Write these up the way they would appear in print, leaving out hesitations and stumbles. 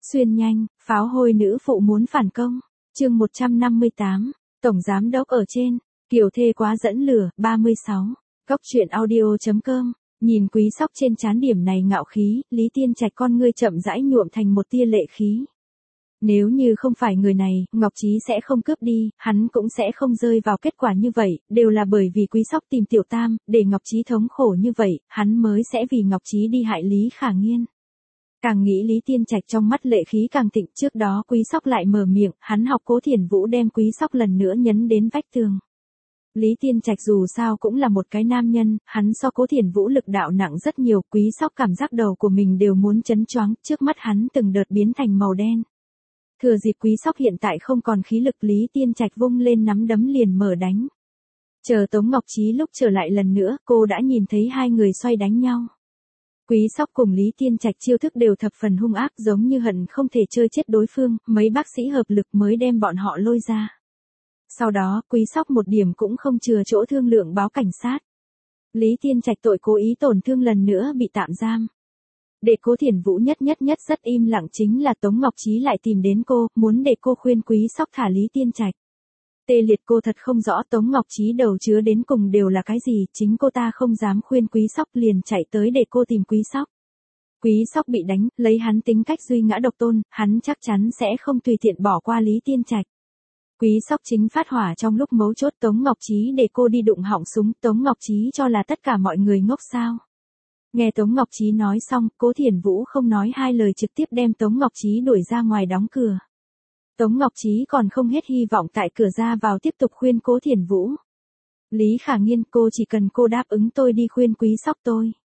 Xuyên nhanh, pháo hôi nữ phụ muốn phản công. Chương 158, Tổng Giám đốc ở trên, Kiều thê quá dẫn lửa, 36. Góc truyện audio.com. Nhìn Quý Sóc trên trán điểm này ngạo khí, Lý Tiên Trạch con ngươi chậm rãi nhuộm thành một tia lệ khí. Nếu như không phải người này, Ngọc Trí sẽ không cướp đi, hắn cũng sẽ không rơi vào kết quả như vậy, đều là bởi vì Quý Sóc tìm Tiểu Tam, để Ngọc Trí thống khổ như vậy, hắn mới sẽ vì Ngọc Trí đi hại Lý Khả Nghiên. Càng nghĩ Lý Tiên Trạch trong mắt lệ khí càng thịnh, trước đó Quý Sóc lại mở miệng, hắn học Cố Thiển Vũ đem Quý Sóc lần nữa nhấn đến vách tường. Lý Tiên Trạch dù sao cũng là một cái nam nhân, hắn so Cố Thiển Vũ lực đạo nặng rất nhiều, Quý Sóc cảm giác đầu của mình đều muốn chấn choáng, trước mắt hắn từng đợt biến thành màu đen. Thừa dịp Quý Sóc hiện tại không còn khí lực, Lý Tiên Trạch vung lên nắm đấm liền mở đánh. Chờ Tống Ngọc Trí lúc trở lại lần nữa, cô đã nhìn thấy hai người xoay đánh nhau. Quý Sóc cùng Lý Tiên Trạch chiêu thức đều thập phần hung ác, giống như hận không thể chơi chết đối phương, mấy bác sĩ hợp lực mới đem bọn họ lôi ra. Sau đó, Quý Sóc một điểm cũng không chừa chỗ thương lượng báo cảnh sát. Lý Tiên Trạch tội cố ý tổn thương lần nữa bị tạm giam. Để Cố Thiển Vũ nhất rất im lặng chính là Tống Ngọc Trí lại tìm đến cô, muốn để cô khuyên Quý Sóc thả Lý Tiên Trạch. Tê liệt cô thật không rõ Tống Ngọc Trí đầu chứa đến cùng đều là cái gì, chính cô ta không dám khuyên Quý Sóc liền chạy tới để cô tìm Quý Sóc. Quý Sóc bị đánh, lấy hắn tính cách duy ngã độc tôn, hắn chắc chắn sẽ không tùy tiện bỏ qua Lý Tiên Trạch. Quý Sóc chính phát hỏa trong lúc mấu chốt Tống Ngọc Trí để cô đi đụng họng súng, Tống Ngọc Trí cho là tất cả mọi người ngốc sao. Nghe Tống Ngọc Trí nói xong, Cố Thiển Vũ không nói hai lời trực tiếp đem Tống Ngọc Trí đuổi ra ngoài đóng cửa. Tống Ngọc Trí còn không hết hy vọng tại cửa ra vào tiếp tục khuyên Cố Thiển Vũ. Lý Khả Nghiên, cô chỉ cần cô đáp ứng tôi đi khuyên Quý Sóc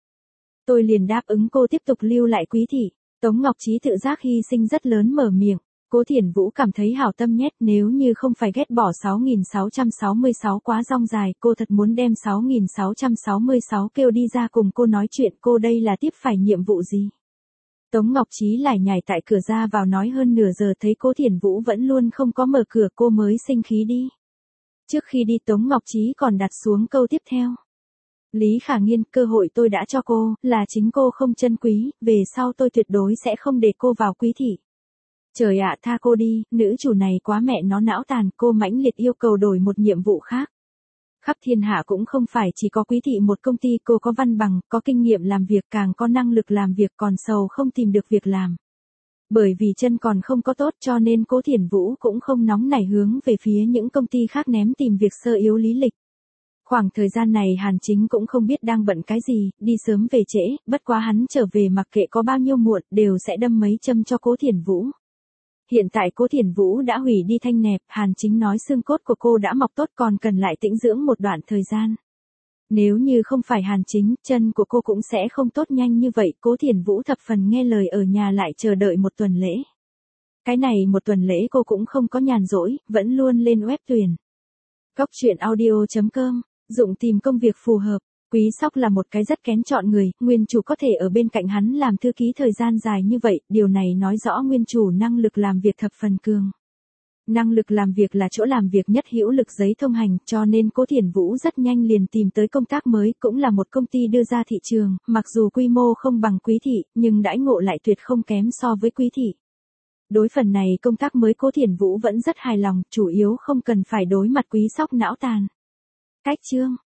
tôi liền đáp ứng cô tiếp tục lưu lại Quý thị. Tống Ngọc Trí tự giác hy sinh rất lớn mở miệng. Cố Thiển Vũ cảm thấy hảo tâm nhét, nếu như không phải ghét bỏ 6666 quá rong dài, cô thật muốn đem 6666 kêu đi ra cùng cô nói chuyện, cô đây là tiếp phải nhiệm vụ gì. Tống Ngọc Trí lải nhải tại cửa ra vào nói hơn nửa giờ, thấy Cố Thiển Vũ vẫn luôn không có mở cửa, cô mới sinh khí đi. Trước khi đi Tống Ngọc Trí còn đặt xuống câu tiếp theo. Lý Khả Nghiên, cơ hội tôi đã cho cô, là chính cô không trân quý, về sau tôi tuyệt đối sẽ không để cô vào Quý thị. Trời ạ, tha cô đi, nữ chủ này quá mẹ nó não tàn, cô mãnh liệt yêu cầu đổi một nhiệm vụ khác. Khắp thiên hạ cũng không phải chỉ có Quý thị một công ty, cô có văn bằng, có kinh nghiệm làm việc, càng có năng lực làm việc, còn sầu không tìm được việc làm. Bởi vì chân còn không có tốt cho nên Cố Thiển Vũ cũng không nóng nảy hướng về phía những công ty khác ném tìm việc sơ yếu lý lịch. Khoảng thời gian này Hàn Chính cũng không biết đang bận cái gì, đi sớm về trễ, bất quá hắn trở về mặc kệ có bao nhiêu muộn, đều sẽ đâm mấy châm cho Cố Thiển Vũ. Hiện tại Cố Thiển Vũ đã hủy đi thanh nẹp, Hàn Chính nói xương cốt của cô đã mọc tốt còn cần lại tĩnh dưỡng một đoạn thời gian. Nếu như không phải Hàn Chính, chân của cô cũng sẽ không tốt nhanh như vậy, Cố Thiển Vũ thập phần nghe lời ở nhà lại chờ đợi một tuần lễ. Cái này một tuần lễ cô cũng không có nhàn rỗi, vẫn luôn lên web tuyển. Góc truyện audio.com, dụng tìm công việc phù hợp. Quý Sóc là một cái rất kén chọn người, nguyên chủ có thể ở bên cạnh hắn làm thư ký thời gian dài như vậy, điều này nói rõ nguyên chủ năng lực làm việc thập phần cường. Năng lực làm việc là chỗ làm việc nhất hữu lực giấy thông hành, cho nên Cố Thiển Vũ rất nhanh liền tìm tới công tác mới, cũng là một công ty đưa ra thị trường, mặc dù quy mô không bằng Quý thị, nhưng đãi ngộ lại tuyệt không kém so với Quý thị. Đối phần này công tác mới Cố Thiển Vũ vẫn rất hài lòng, chủ yếu không cần phải đối mặt Quý Sóc não tàn. Cách chương